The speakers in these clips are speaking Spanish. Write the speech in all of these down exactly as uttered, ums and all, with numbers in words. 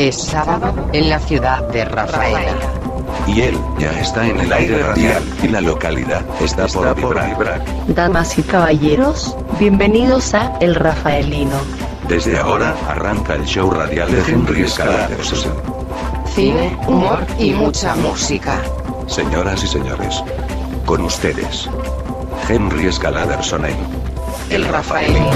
Es sábado, en la ciudad de Rafaela. Y él ya está en el aire radial, y la localidad está, está por vibrar. Damas y caballeros, bienvenidos a El Rafaelino. Desde ahora, arranca el show radial de Henry Scaladerson. Cine, humor y mucha música. Señoras y señores, con ustedes, Henry Scaladerson en El Rafaelino.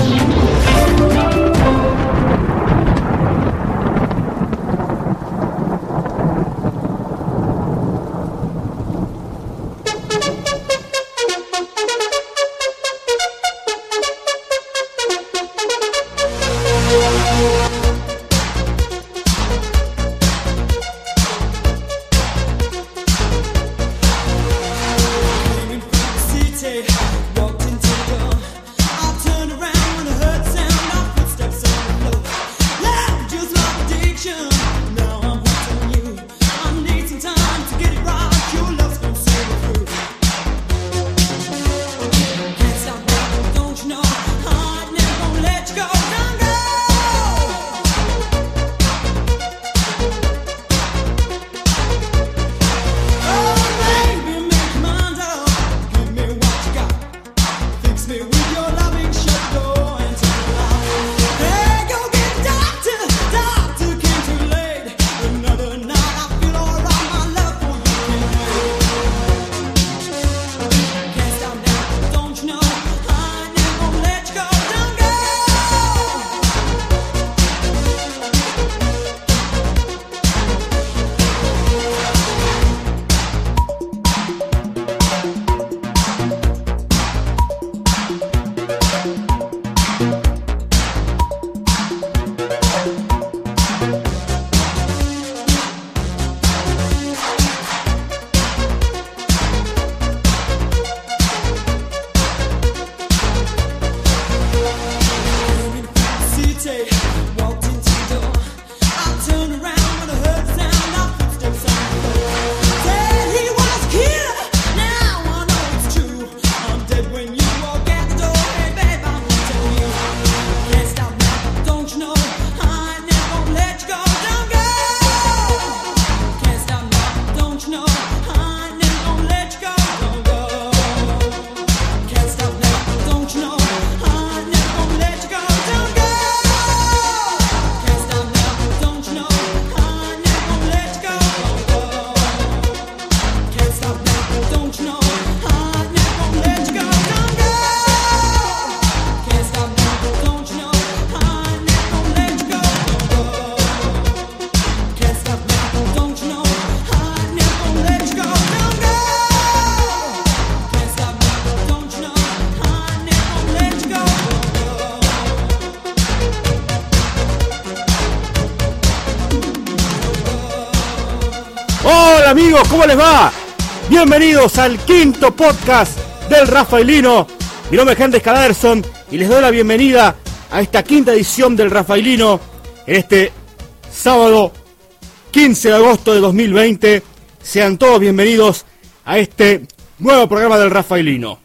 Amigos, ¿cómo les va? Bienvenidos al quinto podcast del Rafaelino. Mi nombre es Henry Scaladerson y les doy la bienvenida a esta quinta edición del Rafaelino en este sábado quince de agosto de dos mil veinte. Sean todos bienvenidos a este nuevo programa del Rafaelino.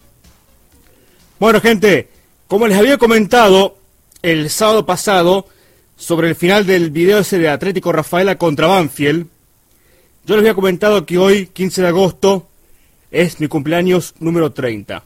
Bueno, gente, como les había comentado el sábado pasado sobre el final del video ese de Atlético Rafaela contra Banfield, yo les había comentado que hoy, quince de agosto, es mi cumpleaños número treinta.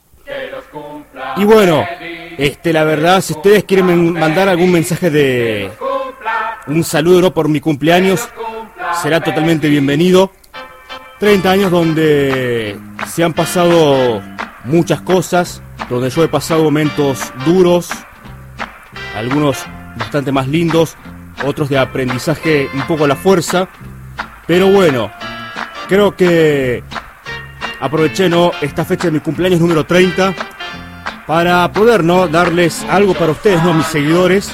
Y bueno, este, la verdad, si ustedes quieren mandar algún mensaje de un saludo, ¿no?, por mi cumpleaños, será totalmente bienvenido. treinta años donde se han pasado muchas cosas, donde yo he pasado momentos duros, algunos bastante más lindos, otros de aprendizaje un poco a la fuerza. Pero bueno, creo que aproveché, ¿no?, esta fecha de mi cumpleaños número treinta para poder, ¿no?, darles algo para ustedes, ¿no?, mis seguidores.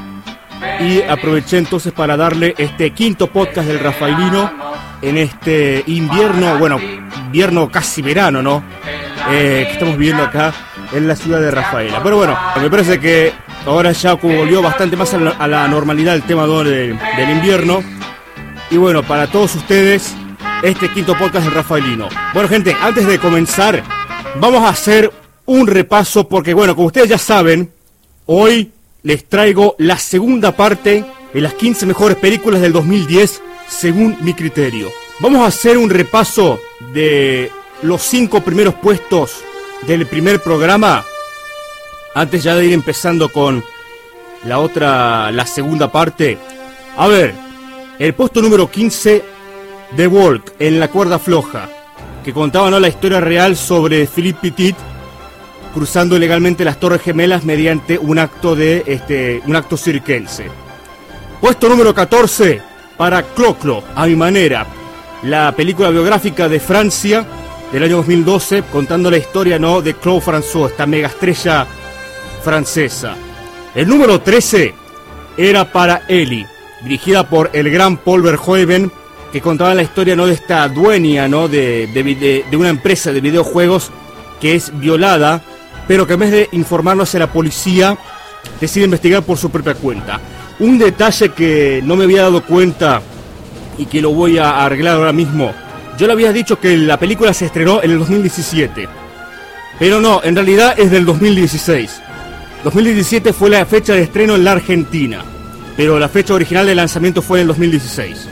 Y aproveché entonces para darle este quinto podcast del Rafaelino en este invierno, bueno, invierno casi verano, ¿no?, eh, que estamos viviendo acá en la ciudad de Rafaela. Pero bueno, me parece que ahora ya volvió bastante más a la, a la normalidad el tema, ¿no?, de, del invierno. Y bueno, para todos ustedes, este quinto podcast del Rafaelino. Bueno, gente, antes de comenzar, vamos a hacer un repaso, porque bueno, como ustedes ya saben, hoy les traigo la segunda parte en las quince mejores películas del dos mil diez, según mi criterio. Vamos a hacer un repaso de los cinco primeros puestos del primer programa, antes ya de ir empezando con la otra, la segunda parte. A ver, el puesto número quince, The Walk, en la cuerda floja, que contaba, ¿no?, la historia real sobre Philippe Petit cruzando ilegalmente las Torres Gemelas mediante un acto de este un acto circense. Puesto número catorce para Clo-Clo, a mi manera, la película biográfica de Francia del año dos mil doce, contando la historia, ¿no?, de Claude François, esta mega estrella francesa. El número trece era para Ellie, dirigida por el gran Paul Verhoeven, que contaba la historia, ¿no?, de esta dueña, ¿no?, de, de, de, de una empresa de videojuegos que es violada, pero que en vez de informarnos a la policía, decide investigar por su propia cuenta. Un detalle que no me había dado cuenta y que lo voy a arreglar ahora mismo. Yo le había dicho que la película se estrenó en el dos mil diecisiete, pero no, en realidad es del dos mil dieciséis. dos mil diecisiete fue la fecha de estreno en la Argentina, pero la fecha original de lanzamiento fue en el dos mil dieciséis.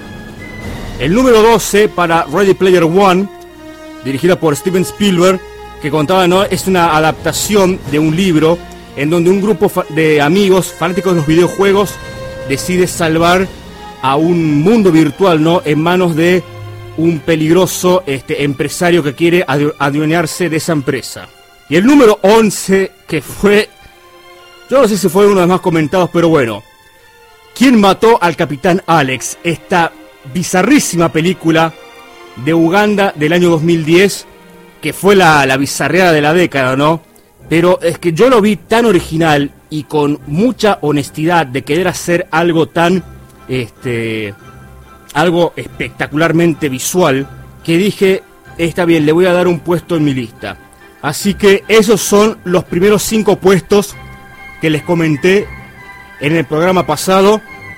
El número doce para Ready Player One, dirigida por Steven Spielberg, que contaba, ¿no?, es una adaptación de un libro en donde un grupo de amigos fanáticos de los videojuegos decide salvar a un mundo virtual, ¿no?, en manos de un peligroso este, empresario que quiere adueñarse de esa empresa. Y el número once, que fue, yo no sé si fue uno de los más comentados, pero bueno, ¿Quién mató al Capitán Alex? Esta bizarrísima película de Uganda del año dos mil diez, que fue la, la bizarreada de la década, ¿no? Pero es que yo lo vi tan original y con mucha honestidad de querer hacer algo tan, este, algo espectacularmente visual, que dije, está bien, le voy a dar un puesto en mi lista. Así que esos son los primeros cinco puestos que les comenté en el programa pasado.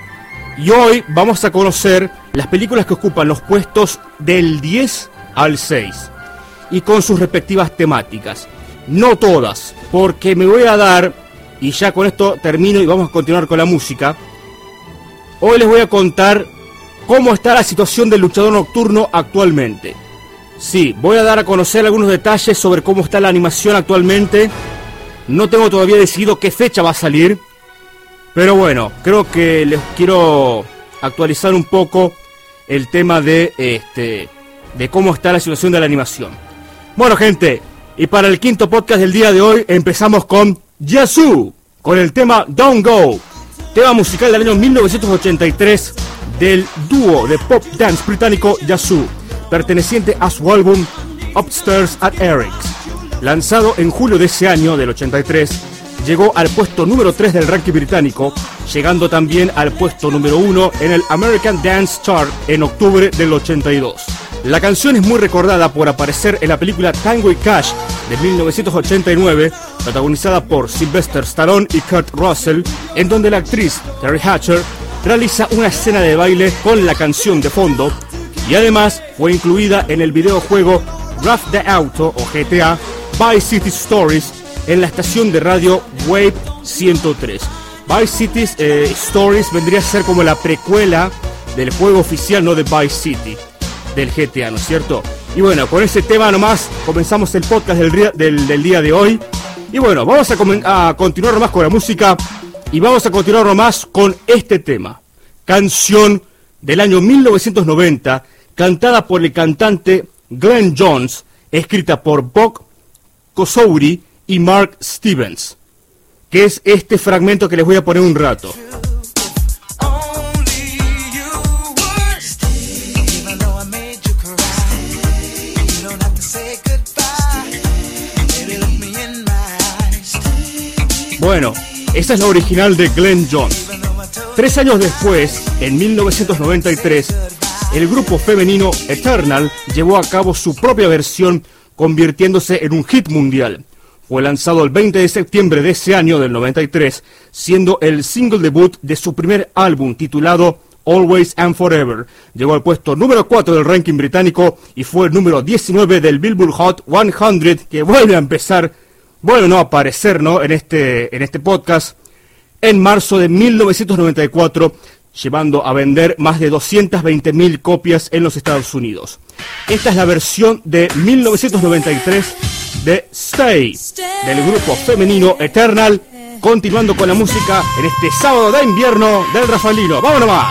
Y hoy vamos a conocer las películas que ocupan los puestos del diez al seis. Y con sus respectivas temáticas. No todas, porque me voy a dar, y ya con esto termino y vamos a continuar con la música. Hoy les voy a contar cómo está la situación del luchador nocturno actualmente. Sí, voy a dar a conocer algunos detalles sobre cómo está la animación actualmente. No tengo todavía decidido qué fecha va a salir, pero bueno, creo que les quiero actualizar un poco el tema de este de cómo está la situación de la animación. Bueno, gente, y para el quinto podcast del día de hoy empezamos con Yazoo, con el tema Don't Go, tema musical del año mil novecientos ochenta y tres del dúo de pop dance británico Yazoo, perteneciente a su álbum Upstairs at Eric's. Lanzado en julio de ese año, del ochenta y tres, llegó al puesto número tres del ranking británico, llegando también al puesto número uno en el American Dance Chart en octubre del ochenta y dos. La canción es muy recordada por aparecer en la película Tango y Cash de mil novecientos ochenta y nueve, protagonizada por Sylvester Stallone y Kurt Russell, en donde la actriz Terry Hatcher realiza una escena de baile con la canción de fondo, y además fue incluida en el videojuego Grand Theft Auto o G T A Vice City Stories en la estación de radio Wave ciento tres. Vice City eh, Stories vendría a ser como la precuela del juego oficial, no de Vice City, del G T A, ¿no es cierto? Y bueno, con ese tema nomás comenzamos el podcast del, del, del día de hoy. Y bueno, vamos a, a continuar nomás con la música y vamos a continuar nomás con este tema. Canción del año mil novecientos noventa, cantada por el cantante Glenn Jones, escrita por Bob Kosouri y Mark Stevens, que es este fragmento que les voy a poner un rato. Bueno, esta es la original de Glenn Jones. Tres años después, en mil novecientos noventa y tres, el grupo femenino Eternal llevó a cabo su propia versión, convirtiéndose en un hit mundial. Fue lanzado el veinte de septiembre de ese año del noventa y tres, siendo el single debut de su primer álbum titulado Always and Forever. Llegó al puesto número cuatro del ranking británico y fue el número diecinueve del Billboard Hot cien, que vuelve a empezar, bueno, no a aparecer, ¿no?, en este, en este podcast, en marzo de mil novecientos noventa y cuatro, llevando a vender más de doscientas veinte mil copias en los Estados Unidos. Esta es la versión de mil novecientos noventa y tres de Stay, del grupo femenino Eternal, continuando con la música en este sábado de invierno del Rafaelino. ¡Vamos nomás!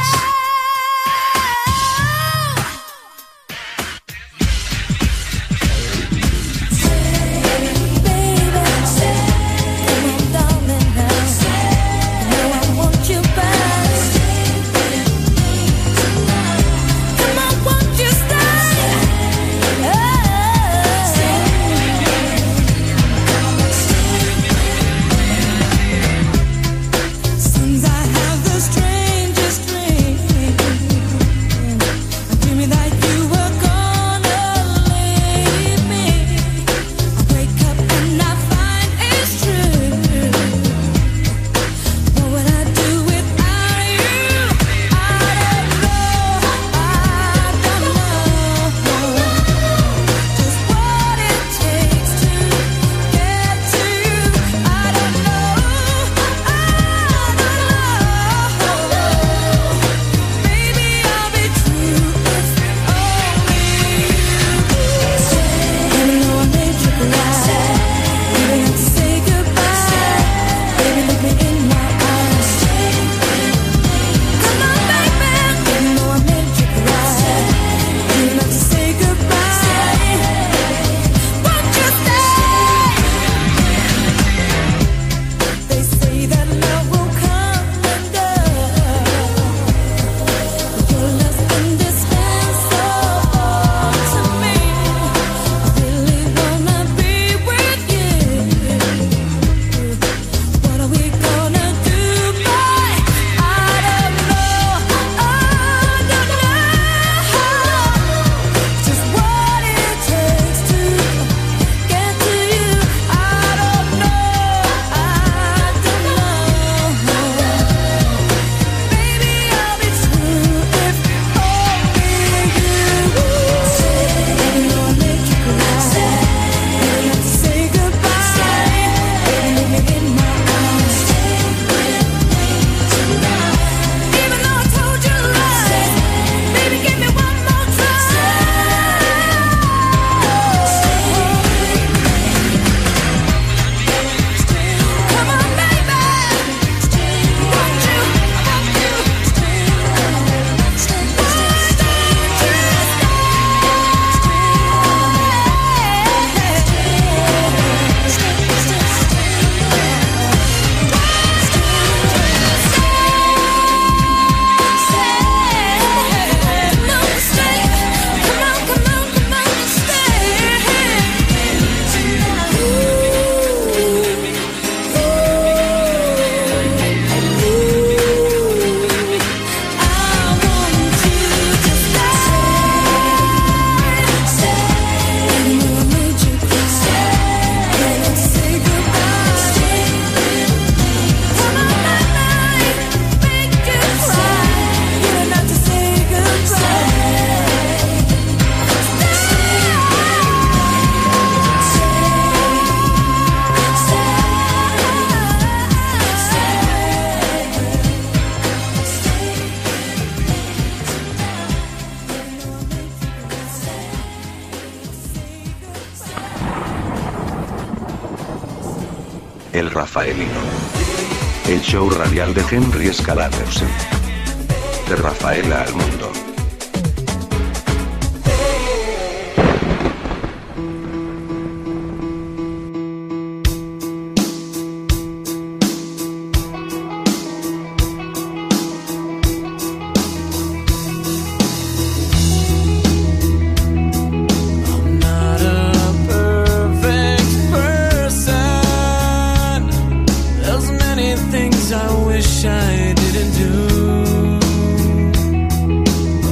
El Rafaelino. El show radial de Henry Scalatersen. De Rafaela al mundo. I wish I didn't do.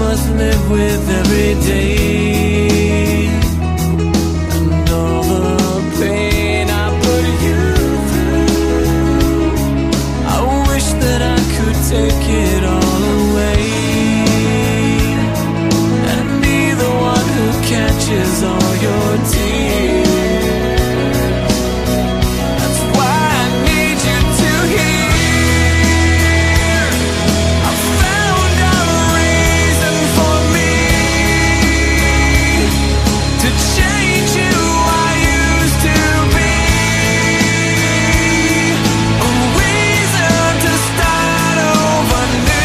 must live with every day, and all the pain I put you through. I wish that I could take it all away and be the one who catches all your tears. That's why I need you to hear. I found a reason for me to change who I used to be, a reason to start over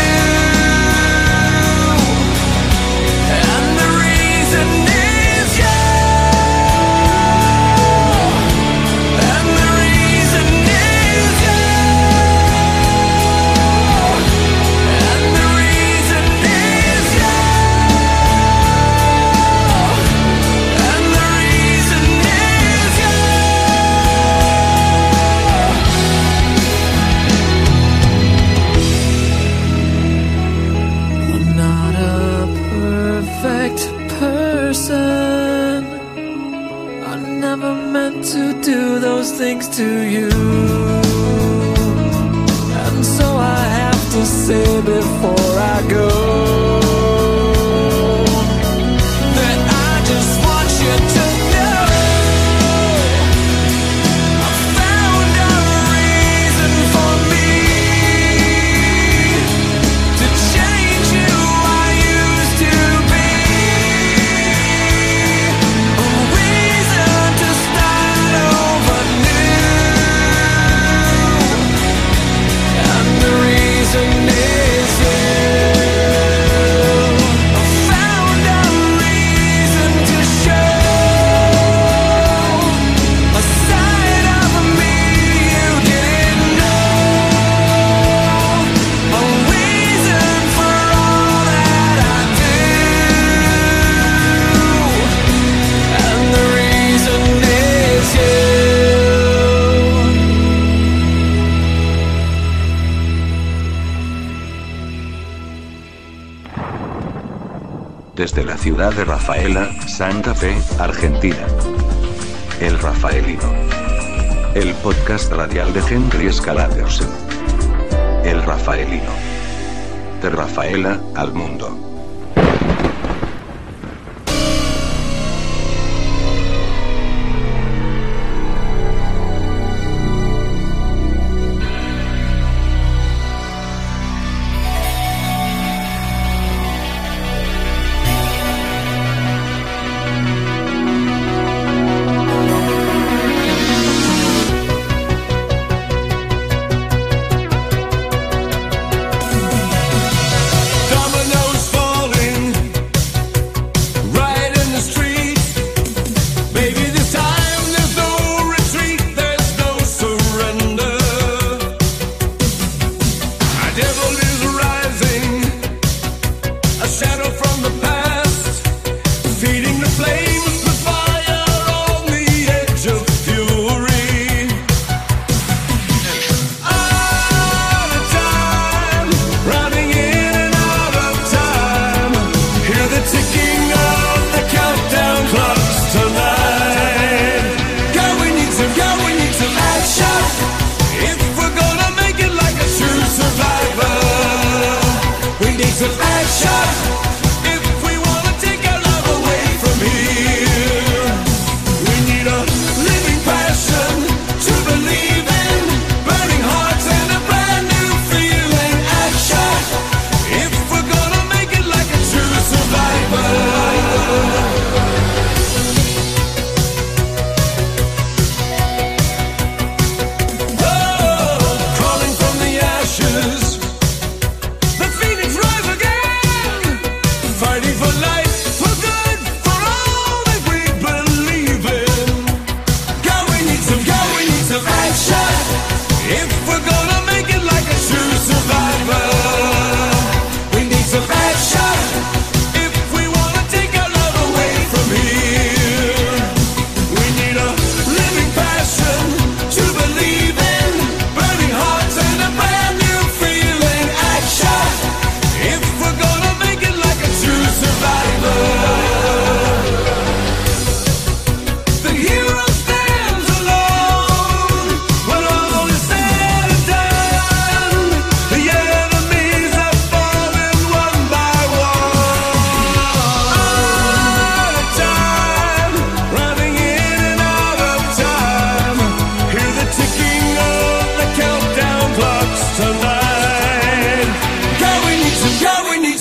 new, and the reason is you, and the reason is you, and the reason is you, and the reason is you. I'm not a perfect person. I never meant to do those things to you, and so I have to say before I go that I just want you to know I found a reason for me to change who I used to be, a reason to start over new, and the reason is you. I found a reason to show a side of me you didn't know, a reason for all that I do, and the reason is you. Desde la ciudad de Rafaela, Santa Fe, Argentina. El Rafaelino. El podcast radial de Henry Scaladerson. El Rafaelino. De Rafaela al mundo. Dominoes fall.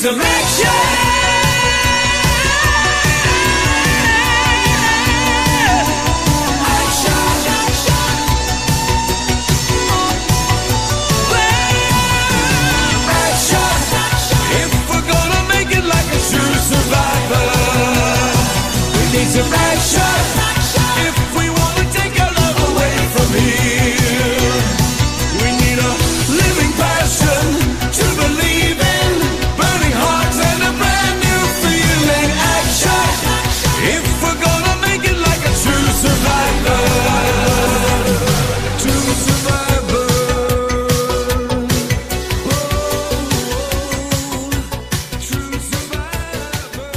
some action. Some action. If we want to take our love away from here, we need a living passion to believe in, burning hearts and a brand new feeling. Action. If we're gonna make it like a true survivor, true survivor. Oh, true survivor.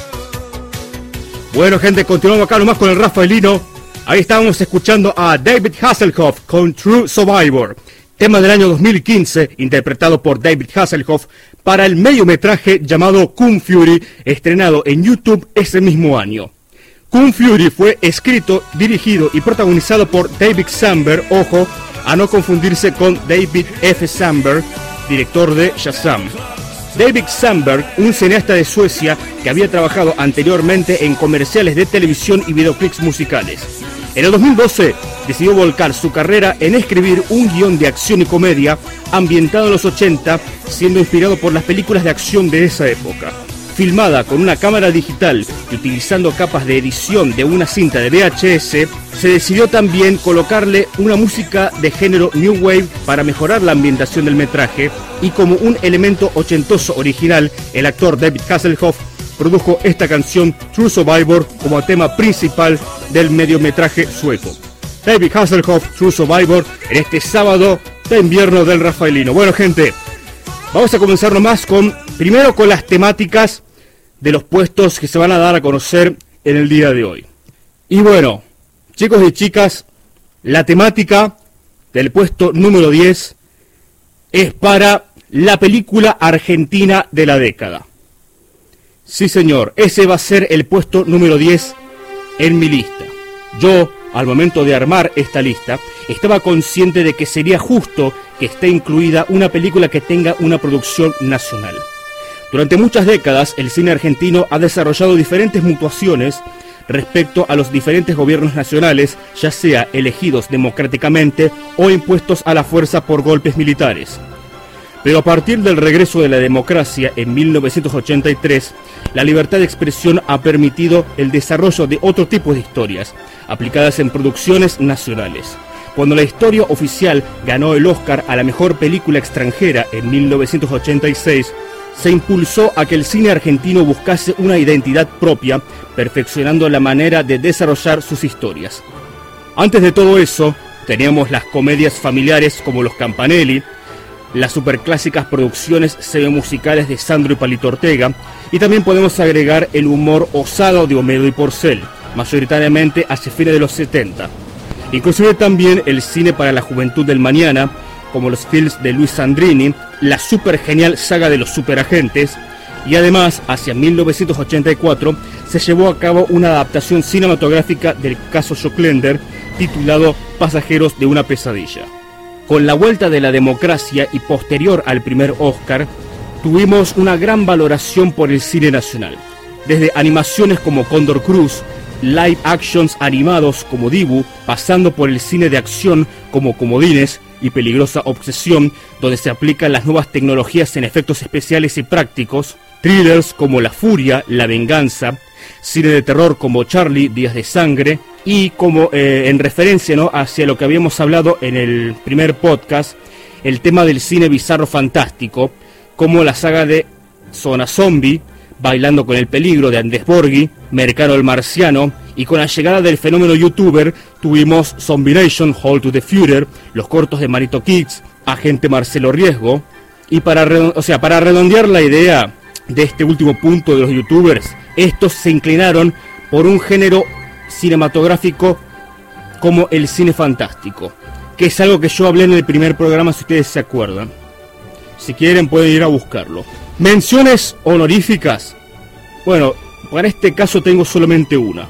Bueno, gente, continuamos acá nomás con el Rafaelino. Ahí estábamos escuchando a David Hasselhoff con True Survivor, tema del año dos mil quince, interpretado por David Hasselhoff para el mediometraje llamado Kung Fury, estrenado en YouTube ese mismo año. Kung Fury fue escrito, dirigido y protagonizado por David Sandberg, ojo, a no confundirse con David F. Sandberg, director de Shazam. David Sandberg, un cineasta de Suecia que había trabajado anteriormente en comerciales de televisión y videoclips musicales. En el dos mil doce decidió volcar su carrera en escribir un guión de acción y comedia ambientado en los ochenta, siendo inspirado por las películas de acción de esa época. Filmada con una cámara digital y utilizando capas de edición de una cinta de V H S, se decidió también colocarle una música de género New Wave para mejorar la ambientación del metraje, y como un elemento ochentoso original, el actor David Hasselhoff produjo esta canción True Survivor como tema principal del mediometraje sueco. David Hasselhoff, True Survivor, en este sábado de invierno del Rafaelino. Bueno, gente, vamos a comenzar nomás con, primero con las temáticas de los puestos que se van a dar a conocer en el día de hoy. Y bueno, chicos y chicas, la temática del puesto número diez es para la película argentina de la década. Sí, señor, ese va a ser el puesto número diez en mi lista. Yo, al momento de armar esta lista, estaba consciente de que sería justo que esté incluida una película que tenga una producción nacional. Durante muchas décadas, el cine argentino ha desarrollado diferentes mutuaciones respecto a los diferentes gobiernos nacionales, ya sea elegidos democráticamente o impuestos a la fuerza por golpes militares. Pero a partir del regreso de la democracia en mil novecientos ochenta y tres, la libertad de expresión ha permitido el desarrollo de otro tipo de historias, aplicadas en producciones nacionales. Cuando la historia oficial ganó el Oscar a la mejor película extranjera en mil novecientos ochenta y seis, se impulsó a que el cine argentino buscase una identidad propia, perfeccionando la manera de desarrollar sus historias. Antes de todo eso, teníamos las comedias familiares como Los Campanelli, las superclásicas producciones semi-musicales de Sandro y Palito Ortega, y también podemos agregar el humor osado de Homero y Porcel, mayoritariamente hacia fines de los setenta. Inclusive también el cine para la juventud del mañana, como los films de Luis Sandrini, la super genial saga de los superagentes, y además, hacia mil novecientos ochenta y cuatro, se llevó a cabo una adaptación cinematográfica del caso Joclender, titulado Pasajeros de una pesadilla. Con la vuelta de la democracia y posterior al primer Oscar, tuvimos una gran valoración por el cine nacional. Desde animaciones como Cóndor Cruz, live actions animados como Dibu, pasando por el cine de acción como Comodines y Peligrosa Obsesión, donde se aplican las nuevas tecnologías en efectos especiales y prácticos, thrillers como La Furia, La Venganza, cine de terror como Charlie, Días de Sangre, y como eh, en referencia, ¿no?, hacia lo que habíamos hablado en el primer podcast, el tema del cine bizarro fantástico, como la saga de Zona Zombie, Bailando con el Peligro de Andrés Borghi, Mercado el Marciano, y con la llegada del fenómeno youtuber tuvimos Zombie Nation, Hold to the Führer, los cortos de Marito Kids, Agente Marcelo Riesgo, y para, o sea, para redondear la idea de este último punto de los youtubers, estos se inclinaron por un género cinematográfico como el cine fantástico, que es algo que yo hablé en el primer programa, si ustedes se acuerdan. Si quieren pueden ir a buscarlo. Menciones honoríficas. Bueno, para este caso tengo solamente una.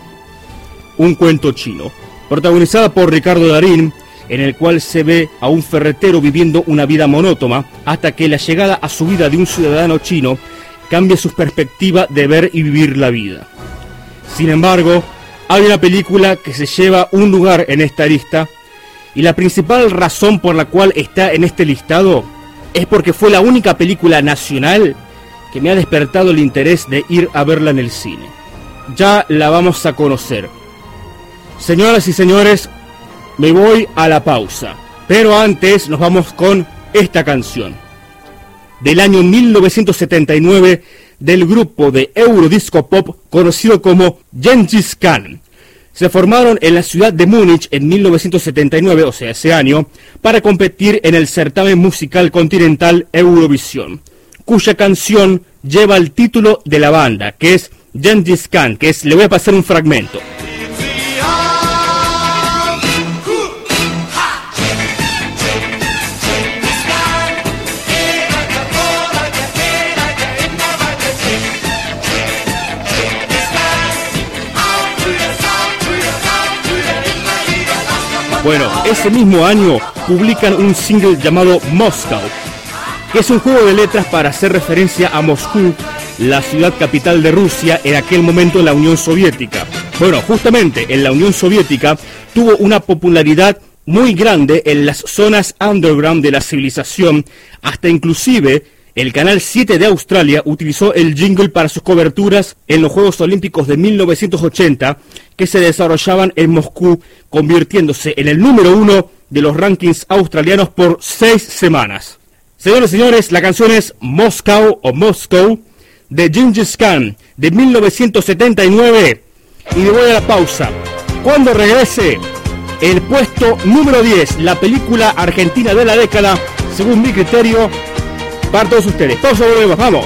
Un cuento chino, protagonizada por Ricardo Darín, en el cual se ve a un ferretero viviendo una vida monótona hasta que la llegada a su vida de un ciudadano chino cambie su perspectiva de ver y vivir la vida. Sin embargo, hay una película que se lleva un lugar en esta lista, y la principal razón por la cual está en este listado es porque fue la única película nacional que me ha despertado el interés de ir a verla en el cine. Ya la vamos a conocer. Señoras y señores, me voy a la pausa, pero antes nos vamos con esta canción del año mil novecientos setenta y nueve del grupo de Eurodisco Pop conocido como Dschinghis Khan. Se formaron en la ciudad de Múnich en mil novecientos setenta y nueve, o sea, ese año, para competir en el certamen musical continental Eurovisión, cuya canción lleva el título de la banda, que es Dschinghis Khan, que es, le voy a pasar un fragmento. Bueno, ese mismo año publican un single llamado Moscow, que es un juego de letras para hacer referencia a Moscú, la ciudad capital de Rusia, en aquel momento en la Unión Soviética. Bueno, justamente en la Unión Soviética tuvo una popularidad muy grande en las zonas underground de la civilización, hasta inclusive el Canal siete de Australia utilizó el jingle para sus coberturas en los Juegos Olímpicos de mil novecientos ochenta, que se desarrollaban en Moscú, convirtiéndose en el número uno de los rankings australianos por seis semanas. Señores y señores, la canción es Moscow o Moscow de Dschinghis Khan de mil novecientos setenta y nueve, y me voy a la pausa. Cuando regrese, el puesto número diez, la película argentina de la década, según mi criterio, para todos ustedes. Pausa, volvemos, vamos.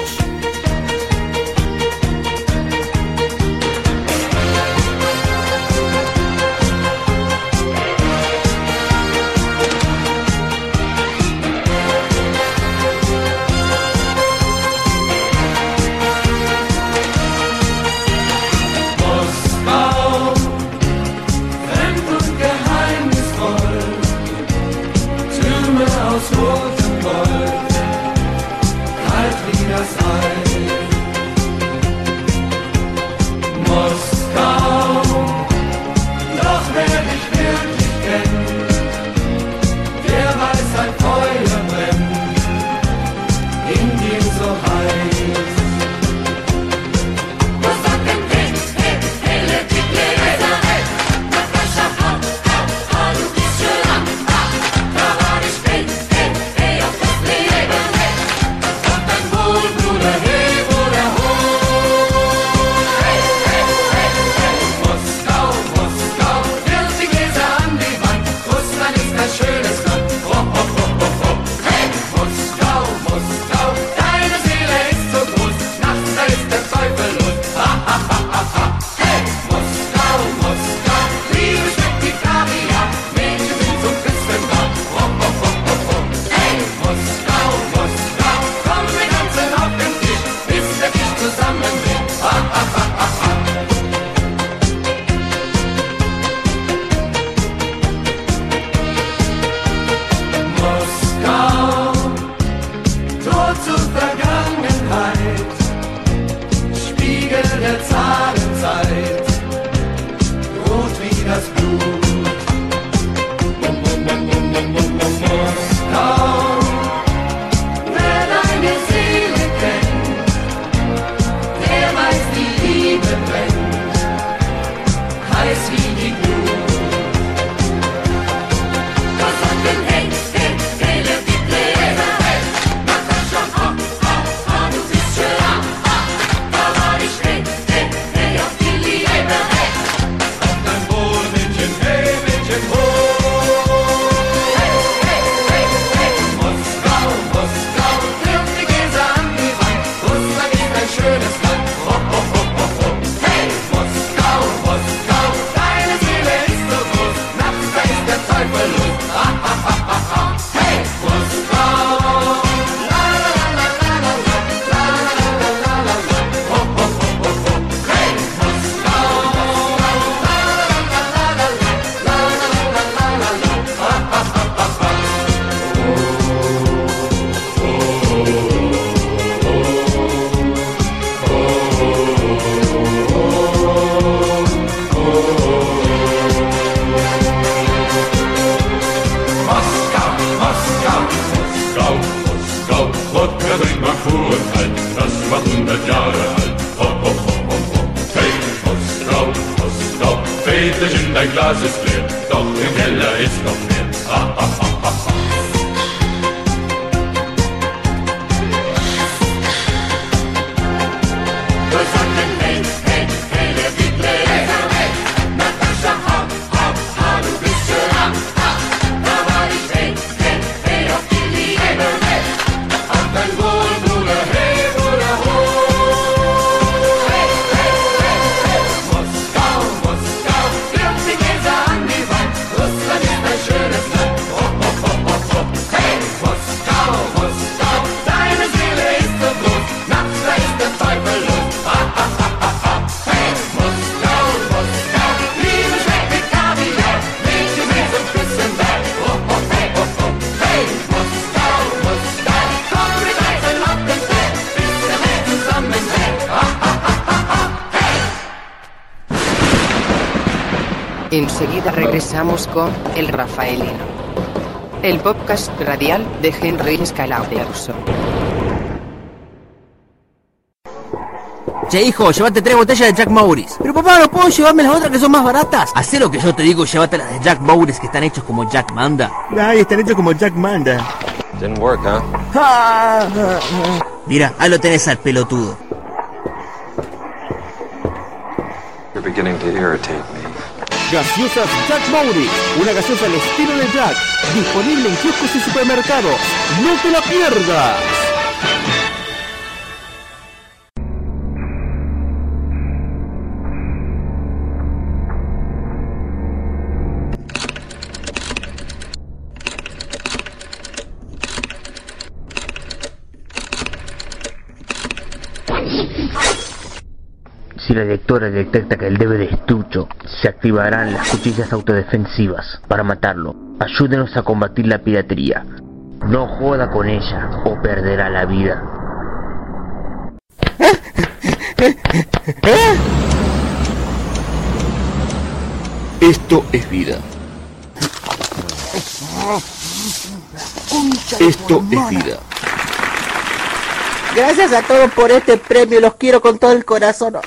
hopp, Wodka bringt man vor kalt, das war hundert Jahre alt. Hopp, hopp, hopp, hopp, hopp. Hey, Moskau, Moskau, Väterchen, dein Glas ist leer, doch im Keller ist noch mehr. Ha, ha, ha, ha, ha. Enseguida regresamos con El Rafaelino, el podcast radial de Henry Scalaberson. Che, hijo, llévate tres botellas de Jack Morris. Pero papá, ¿no puedo llevarme las otras que son más baratas? Hacé lo que yo te digo, llévate las de Jack Morris que están hechos como Jack manda. Ay, están hechos como Jack manda. Didn't work, huh? Mira, ahí lo tenés al pelotudo. You're beginning to irritate me. Gaseosas Jack Morris, una gaseosa al estilo de Jack, disponible en kioscos y supermercados. ¡No te la pierdas! Si la lectora detecta que el D V D es trucho, se activarán las cuchillas autodefensivas para matarlo. Ayúdenos a combatir la piratería. No joda con ella o perderá la vida. Esto es vida. Esto es vida. Gracias a todos por este premio, los quiero con todo el corazón.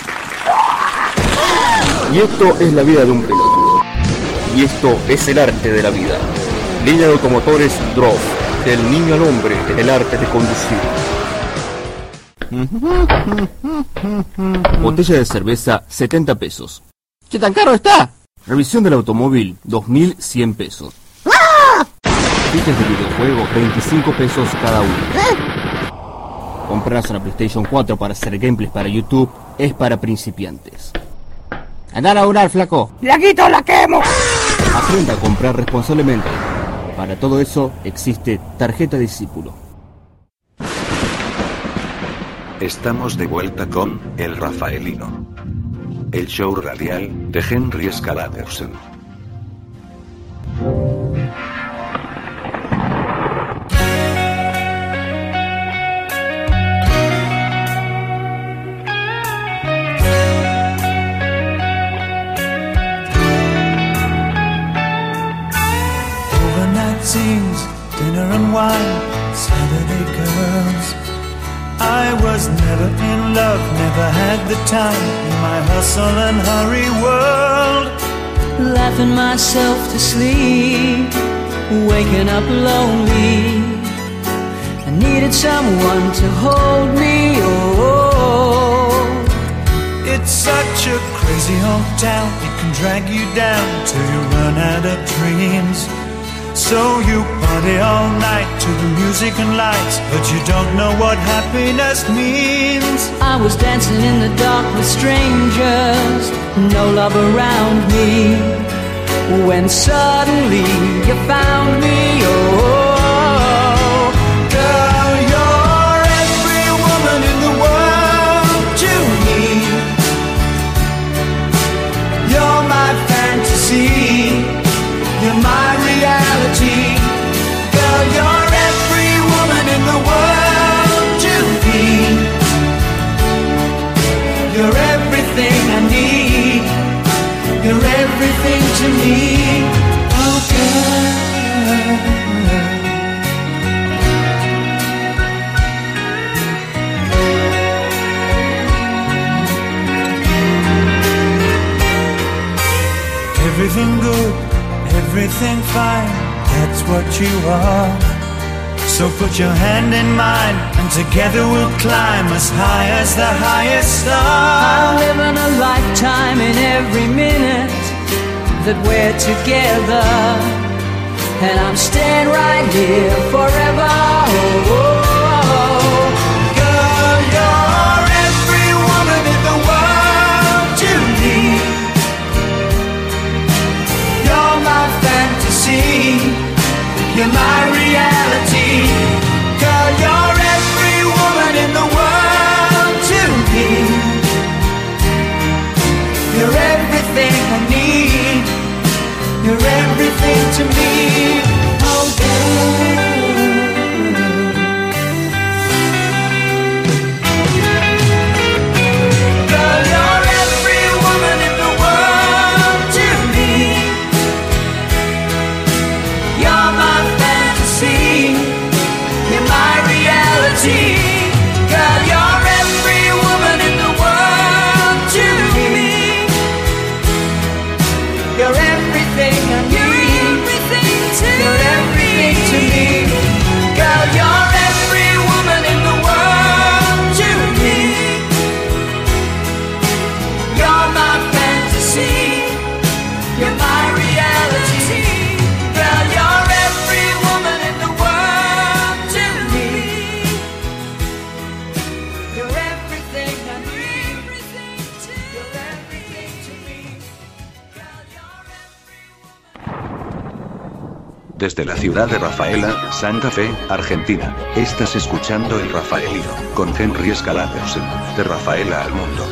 Y esto es la vida de un pelotudo. Y esto es el arte de la vida. Línea de automotores Drove. Del niño al hombre, el arte de conducir. Botella de cerveza, setenta pesos. ¿Qué tan caro está? Revisión del automóvil, dos mil cien pesos. Fichas de videojuego, veinticinco pesos cada uno. Comprarse una PlayStation cuatro para hacer gameplays para YouTube es para principiantes. Andá a laburar, flaco. ¡La quito, la quemo! Aprenda a comprar responsablemente. Para todo eso existe Tarjeta Discípulo. Estamos de vuelta con El Rafaelino, el show radial de Henry Scalaberson. Scenes, dinner and wine, Saturday girls. I was never in love, never had the time in my hustle and hurry world. Laughing myself to sleep, waking up lonely. I needed someone to hold me, oh. It's such a crazy old town, it can drag you down till you run out of dreams. So you party all night to the music and lights, but you don't know what happiness means. I was dancing in the dark with strangers, no love around me, when suddenly you found me, oh. Girl, you're every woman in the world to me. You're my fantasy, you're my reality. Girl, you're every woman in the world to me. You're everything I need. You're everything to me. Oh, girl. everything fine, that's what you are. So put your hand in mine, and together we'll climb as high as the highest star. I'm living a lifetime in every minute that we're together, and I'm staying right here forever. Oh, oh, oh. Girl, you're every woman in the world to me. You're my fantasy, you're my reality. Girl, you're every woman in the world to me. You're everything I need, you're everything to me. Oh, girl. Girl, you're every woman in the world to me. You're my fantasy, you're my reality. Girl, you're every woman in the world to me. You're everything I need. You're everything to me. Girl, you're every woman in the world to me. You're my fantasy, you're my reality. Girl, you're every woman in the world to me. You're everything I need. You're everything to me. Girl, you're every woman. Desde la ciudad de Rafaela, Santa Fe, Argentina, estás escuchando El Rafaelino, con Henry Escaladersen, de Rafaela al mundo.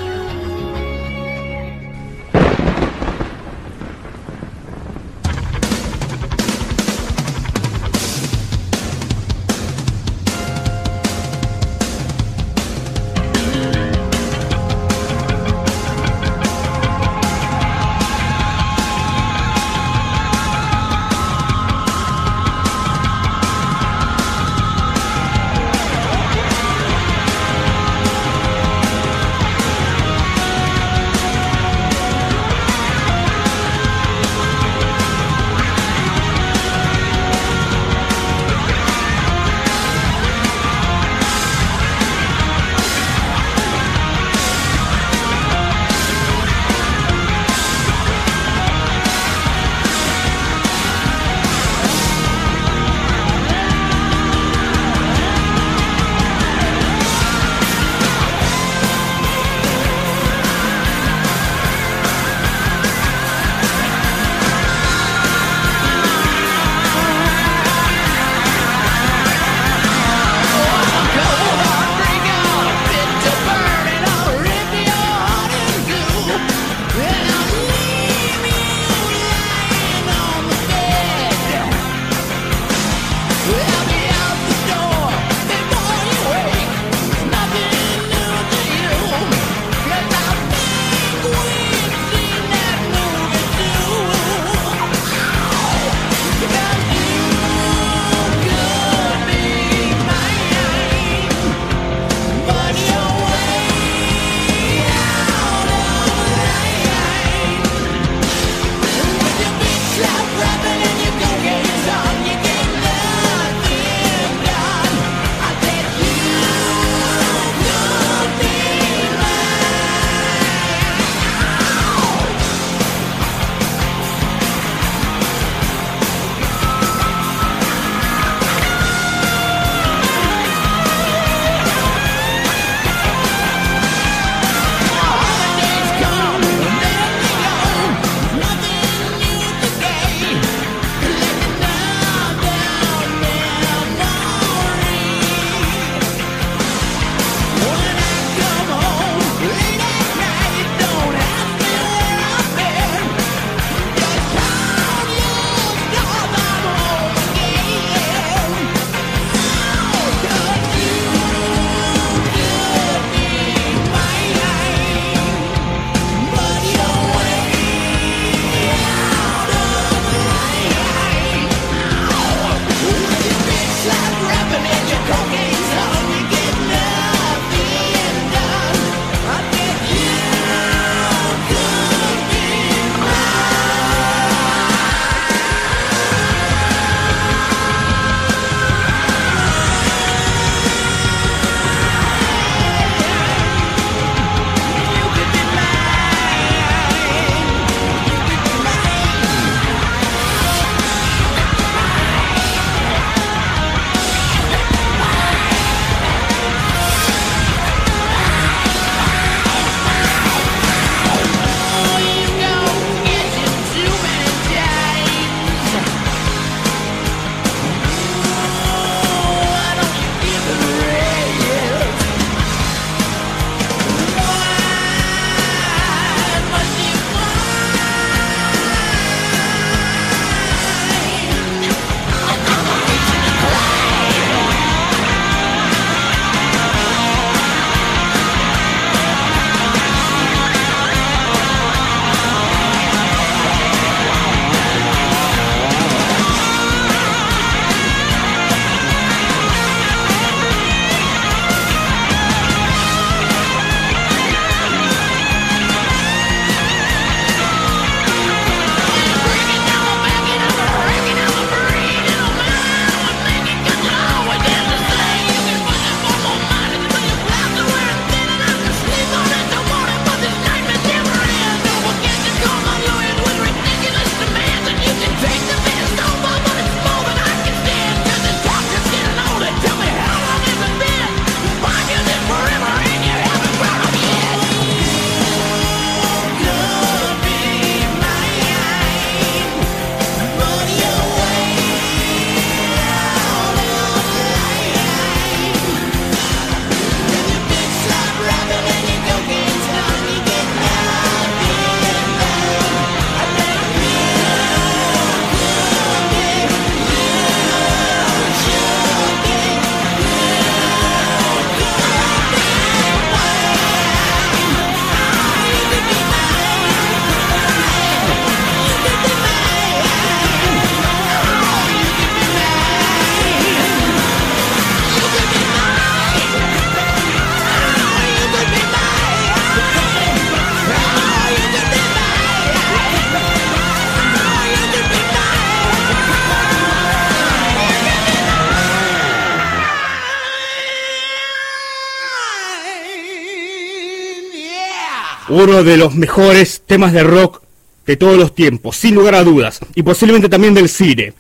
uno de los mejores temas de rock de todos los tiempos, sin lugar a dudas, y posiblemente también del cine.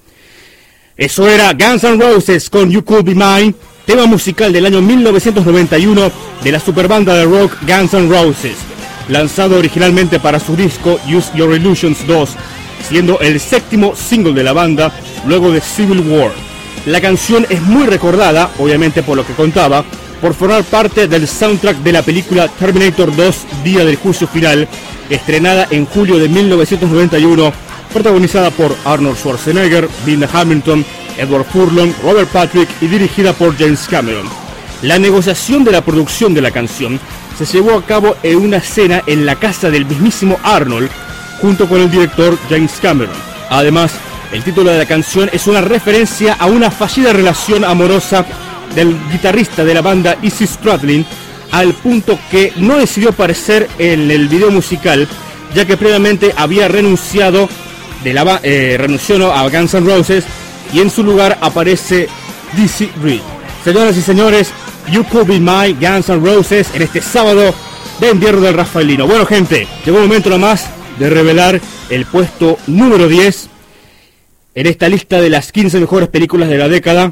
Eso era Guns N' Roses con You Could Be Mine, tema musical del año mil novecientos noventa y uno de la superbanda de rock Guns N' Roses, lanzado originalmente para su disco Use Your Illusions dos, siendo el séptimo single de la banda luego de Civil War. La canción es muy recordada, obviamente por lo que contaba, por formar parte del soundtrack de la película Terminator dos, Día del Juicio Final, estrenada en julio de mil novecientos noventa y uno, protagonizada por Arnold Schwarzenegger, Linda Hamilton, Edward Furlong, Robert Patrick y dirigida por James Cameron. La negociación de la producción de la canción se llevó a cabo en una cena en la casa del mismísimo Arnold, junto con el director James Cameron. Además, el título de la canción es una referencia a una fallida relación amorosa del guitarrista de la banda Izzy Stradlin, al punto que no decidió aparecer en el video musical, ya que previamente había renunciado de la eh, renunció a Guns N' Roses y en su lugar aparece Dizzy Reed. Señoras y señores, You Could Be My, Guns N' Roses, en este sábado de invierno del Rafaelino. Bueno, gente, llegó el momento nomás de revelar el puesto número diez en esta lista de las quince mejores películas de la década.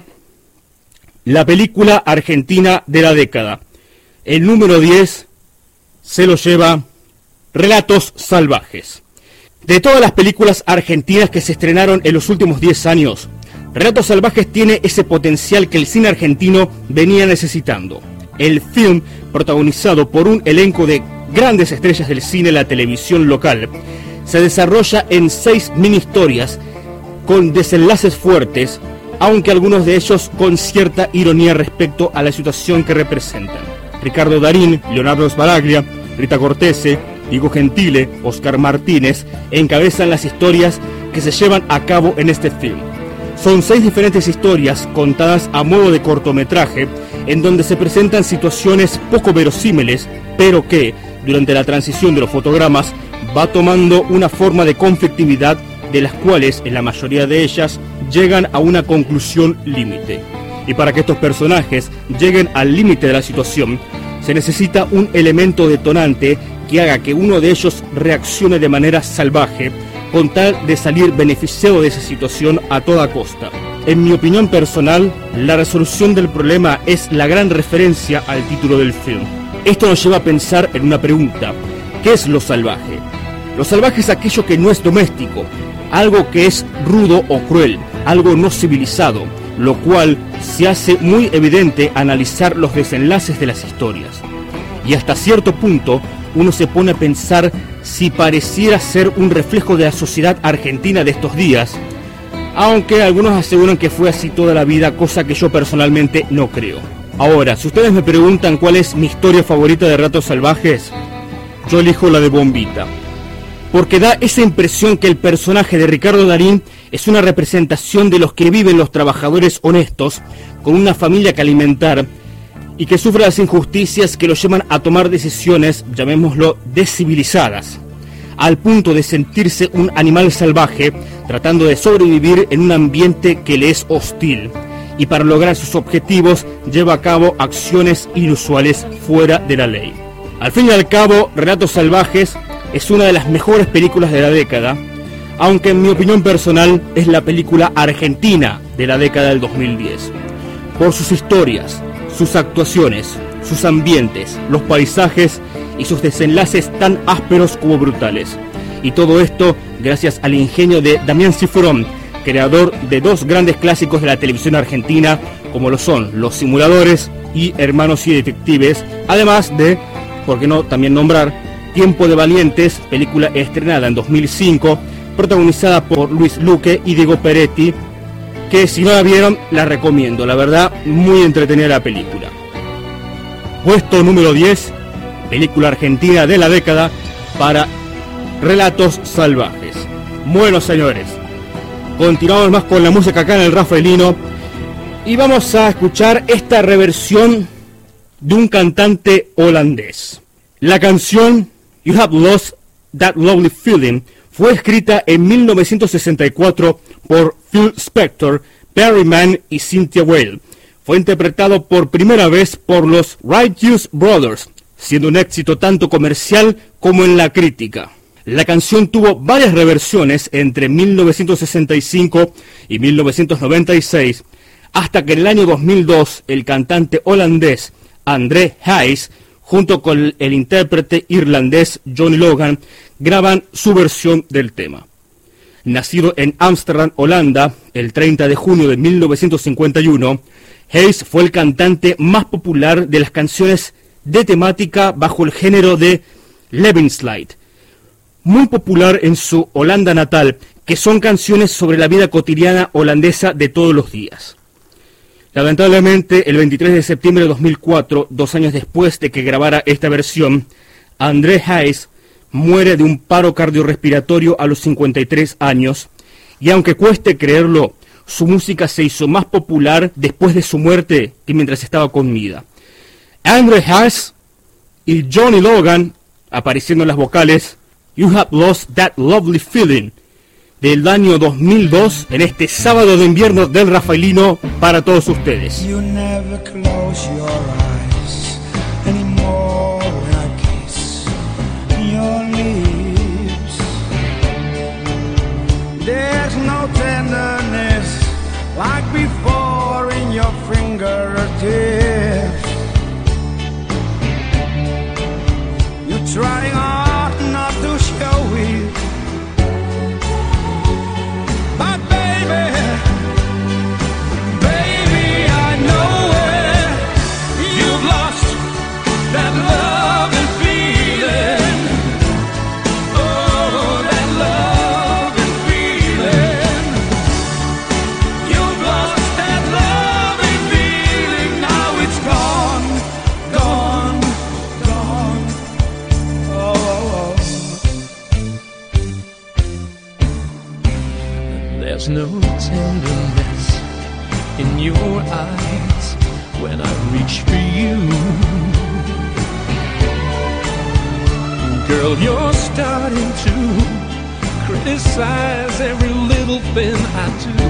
La película argentina de la década. El número diez se lo lleva Relatos Salvajes. De todas las películas argentinas que se estrenaron en los últimos diez años, Relatos Salvajes tiene ese potencial que el cine argentino venía necesitando. El film, protagonizado por un elenco de grandes estrellas del cine y la televisión local, se desarrolla en seis mini historias con desenlaces fuertes, aunque algunos de ellos con cierta ironía respecto a la situación que representan. Ricardo Darín, Leonardo Sbaraglia, Rita Cortese, Diego Gentile, Oscar Martínez encabezan las historias que se llevan a cabo en este film. Son seis diferentes historias contadas a modo de cortometraje, en donde se presentan situaciones poco verosímiles, pero que, durante la transición de los fotogramas, va tomando una forma de conflictividad, de las cuales, en la mayoría de ellas, llegan a una conclusión límite. Y para que estos personajes lleguen al límite de la situación, se necesita un elemento detonante que haga que uno de ellos reaccione de manera salvaje, con tal de salir beneficiado de esa situación a toda costa. En mi opinión personal, la resolución del problema es la gran referencia al título del film. Esto nos lleva a pensar en una pregunta: ¿qué es lo salvaje? Lo salvaje es aquello que no es doméstico, algo que es rudo o cruel, algo no civilizado, lo cual se hace muy evidente analizar los desenlaces de las historias. Y hasta cierto punto, uno se pone a pensar si pareciera ser un reflejo de la sociedad argentina de estos días, aunque algunos aseguran que fue así toda la vida, cosa que yo personalmente no creo. Ahora, si ustedes me preguntan cuál es mi historia favorita de Relatos Salvajes, yo elijo la de Bombita, porque da esa impresión que el personaje de Ricardo Darín es una representación de los que viven los trabajadores honestos, con una familia que alimentar, y que sufren las injusticias que los llevan a tomar decisiones, llamémoslo, descivilizadas, al punto de sentirse un animal salvaje, tratando de sobrevivir en un ambiente que le es hostil, y para lograr sus objetivos lleva a cabo acciones inusuales fuera de la ley. Al fin y al cabo, Relatos Salvajes es una de las mejores películas de la década, aunque en mi opinión personal es la película argentina de la década del dos mil diez, por sus historias, sus actuaciones, sus ambientes, los paisajes y sus desenlaces tan ásperos como brutales. Y todo esto gracias al ingenio de Damián Cifrón, creador de dos grandes clásicos de la televisión argentina, como lo son Los Simuladores y Hermanos y Detectives, además de, por qué no también nombrar, Tiempo de Valientes, película estrenada en dos mil cinco, protagonizada por Luis Luque y Diego Peretti, que si no la vieron, la recomiendo, la verdad, muy entretenida la película. Puesto número diez, película argentina de la década para Relatos Salvajes. Bueno, señores, continuamos más con la música acá en el Rafaelino y vamos a escuchar esta reversión de un cantante holandés. La canción You Have Lost That Lovely Feeling fue escrita en mil novecientos sesenta y cuatro por Phil Spector, Barry Mann y Cynthia Weil. Fue interpretado por primera vez por los Righteous Brothers, siendo un éxito tanto comercial como en la crítica. La canción tuvo varias reversiones entre mil novecientos sesenta y cinco y mil novecientos noventa y seis, hasta que en el año dos mil dos el cantante holandés André Hayes, junto con el intérprete irlandés Johnny Logan, graban su versión del tema. Nacido en Ámsterdam, Holanda, el treinta de junio de mil novecientos cincuenta y uno, Hayes fue el cantante más popular de las canciones de temática bajo el género de Levenslied, muy popular en su Holanda natal, que son canciones sobre la vida cotidiana holandesa de todos los días. Lamentablemente, el veintitrés de septiembre de dos mil cuatro, dos años después de que grabara esta versión, André Hayes muere de un paro cardiorrespiratorio a los cincuenta y tres años, y aunque cueste creerlo, su música se hizo más popular después de su muerte que mientras estaba con vida. André Hayes y Johnny Logan, apareciendo en las vocales, You Have Lost That Lovely Feeling, del año dos mil dos, en este sábado de invierno del Rafaelino para todos ustedes. You never close your eyes anymore when I kiss your lips. There's no tenderness like before in your fingertips. You're trying hard not to show it, but baby, baby, I know it. You've lost that love and feeling. Oh, that love and feeling. You've lost that love and feeling. Now it's gone, gone, gone. Oh, oh, oh. There's no tenderness in your eyes when I reach for you. Girl, you're starting to criticize every little thing I do.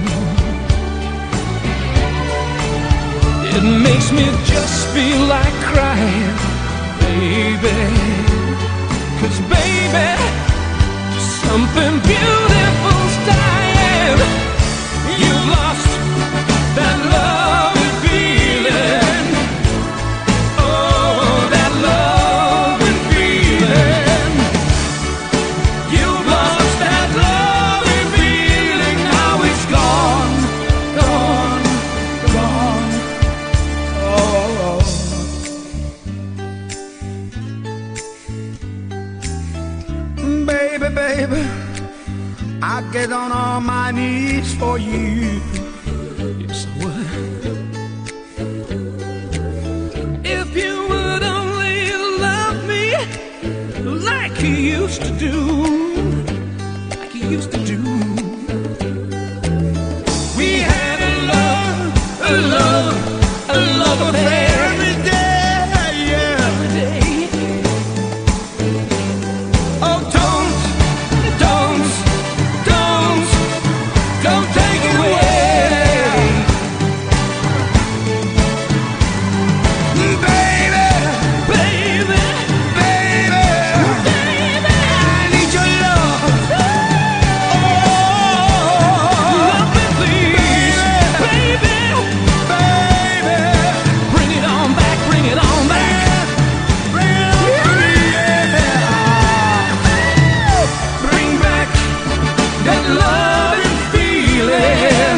It makes me just feel like crying, baby. 'Cause baby, something beautiful's dying. You've lost that love and feeling. Oh, that love and feeling. You've lost that love and feeling. Now it's gone, gone, gone. Oh, oh. Baby, baby, I get on all my knees for you. Yes, I would. If you would only love me like you used to do, like you used to do. We had a love, a love, a love affair every day, yeah. Every day. Oh, don't, don't, don't, don't take it away. Baby, baby, baby, baby, I need your love. Oh, love me please, baby, baby, bring it on back, bring it on back, bring it on back, bring back that love and feeling.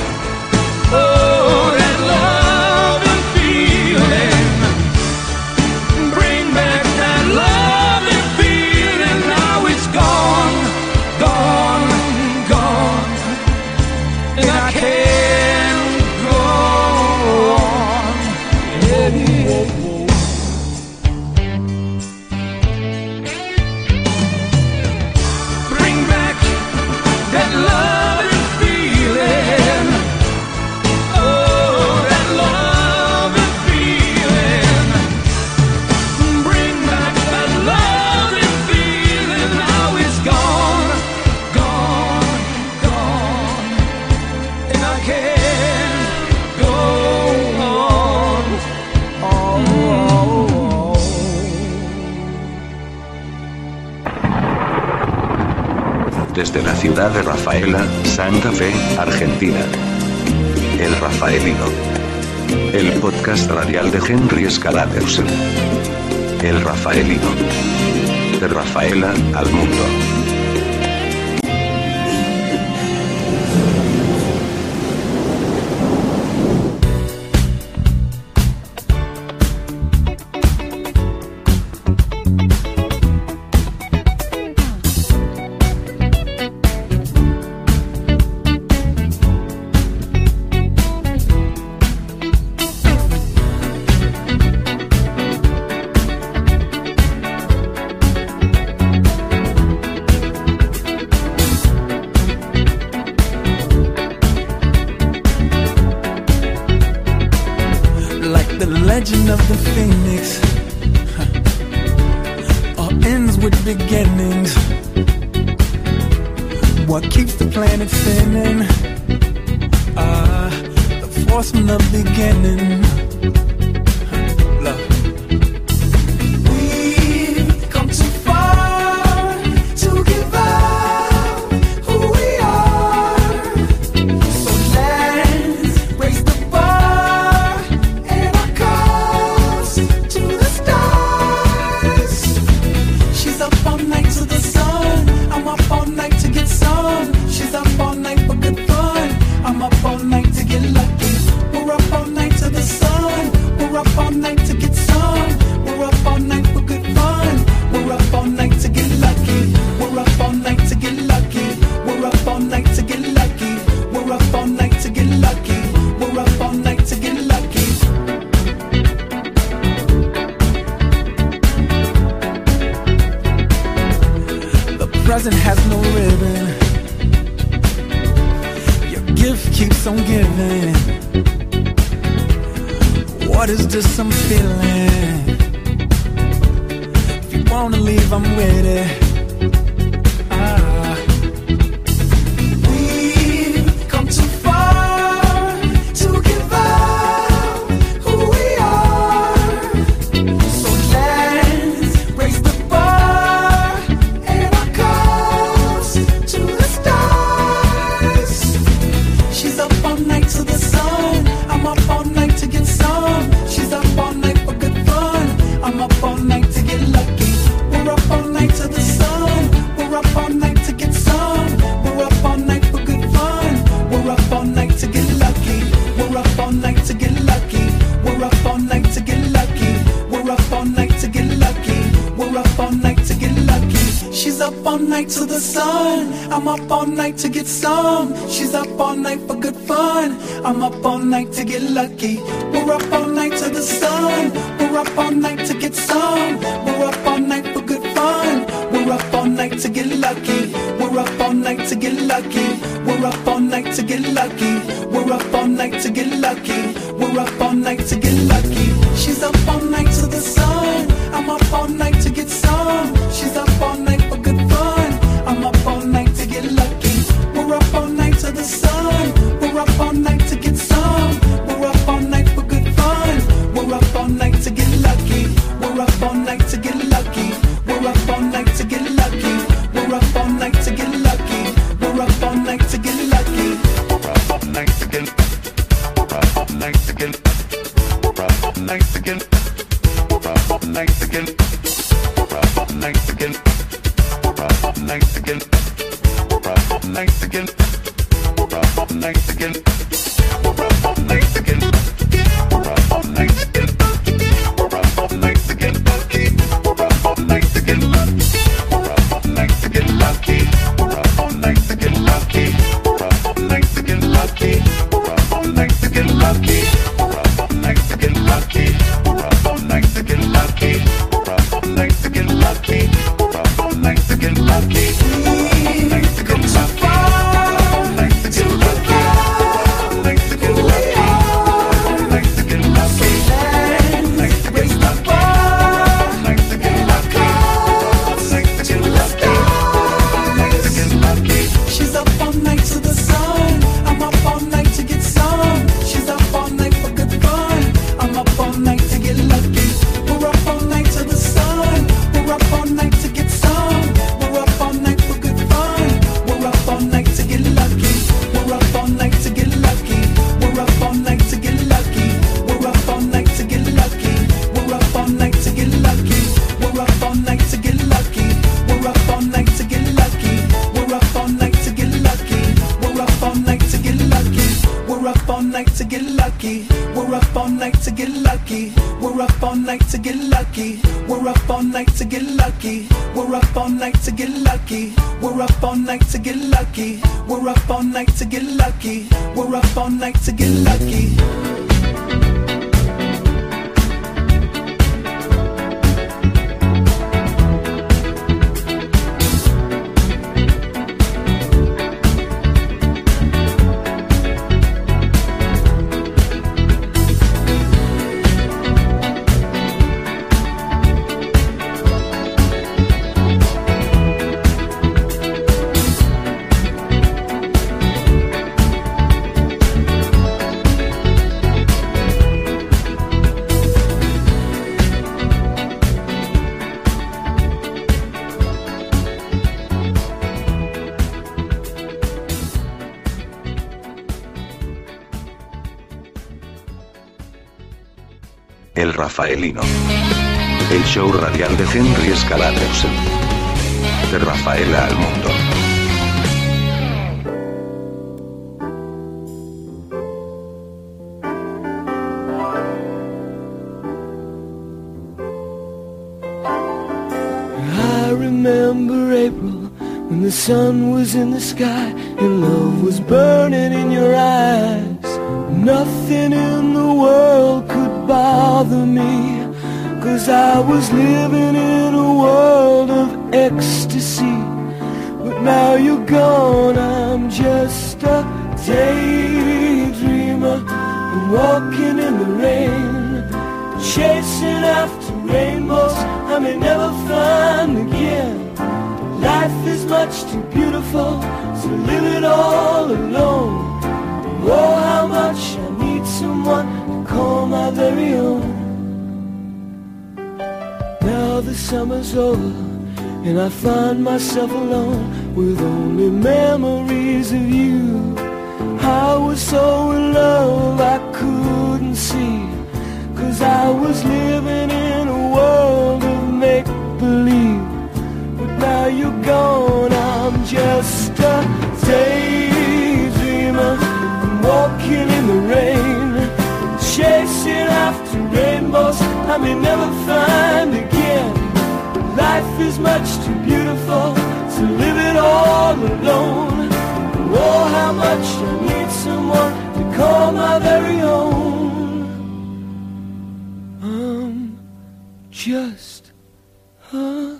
Oh, that love and feeling. Bring back that love and feeling. Now it's gone, gone, gone, and I can't go on. Yeah. Bring back that love and feeling. Oh, that love and feeling. Bring back that love and feeling. Now it's gone, gone, gone, and I can't go on. Oh. desde la ciudad de Rafaela, Santa Fe, Argentina. El Rafaelino. El podcast radial de Henry Scaladersen. El Rafaelino. De Rafaela al mundo. Legend of the Phoenix, huh, all ends with beginnings. What keeps the planet spinning? Ah, uh, the force from the beginning. Huh, love. We've come too far to give up who we are. So let's raise the bar and our cups to the stars. She's up all night to the sun. I'm up all night to get some. She's up all night for good fun. I'm up all night to get lucky. We're up all night to the sun. We're up all night to get some. We're up all night for good fun. We're up all night to get lucky. We're up all night to get lucky. We're up all night to get lucky. We're up all night to get lucky. We're up all night to get lucky. The present has no ribbon. Your gift keeps on giving. What is this I'm feeling? If you wanna leave, I'm with it. Ah. We've come too far to give up who we are. So let's raise the bar and our cups to the stars. She's up all night to the sun. I'm up all night to get some. She's up all night for good fun. I'm up all night to get lucky. We're up all night to the sun. We're up all night to get some. We're up all night for good fun. We're up all night to get lucky. We're up all night to get lucky. We're up all night to get lucky. We're up all night to get lucky. We're up all night to get lucky. She's up all night to the sun. I'm up all night to get some. She's up all night for good fun. I'm up all night to get lucky. We're up all night to the sun. We're up all night to get some. We're up all night for good fun. We're up all night to get lucky. We're up all night to get lucky. We're up all night to get lucky. We're up all night to get lucky. We're up all night to get lucky. She's up all night to the sun. I'm up all night to get some. She's up all night for good fun. I'm up all night to get lucky. We're up all night to the sun. We're up all night to get some. We're up all night for good fun. We're up all night to get lucky. We're up all night to get lucky. We're up all night to get lucky. We're up all night to get lucky. We're up all night to get lucky. We're up all night to get. We're up all night to get. We're up all night to get. We're up all night to get. We're up all night to get. We're up all night to get. We're up all night to get. We're up all night to get. We're up all night to get. We're up all night to get. We're up all night to get lucky. We're up all night to get lucky. We're up all night to get lucky. We're up all night to get lucky. We're up all night to get lucky. We're up all night to get lucky. We're up all night to get lucky. We're up all night to get lucky. We're up all night to get lucky. We're up all night to get lucky. We're up all night to get lucky. To the We're up all night to get lucky. We're up all night to get lucky. We're up all night to get lucky. We're up all night to get lucky. We're up all night to get lucky. We're up all night to get lucky. El Rafaelino. El show radial de Henry Scalatersen. De Rafaela al mundo. I remember April when the sun was in the sky and love was burning in your eyes. Nothing in the world could bother me, 'cause I was living in a world of ecstasy. But now you're gone, I'm just a daydreamer, walking in the rain, chasing after rainbows I may never find again. Life is much too beautiful to live it all alone. Oh, how much I need someone to call my very own. Now the summer's over and I find myself alone with only memories of you. I was so in love I couldn't see, 'cause I was living in a world of make-believe. But now you're gone, I'm just a daydreamer, walking in the rain, chasing after rainbows I may never find again. Life is much too beautiful to live it all alone. Oh, how much I need someone to call my very own. I'm just a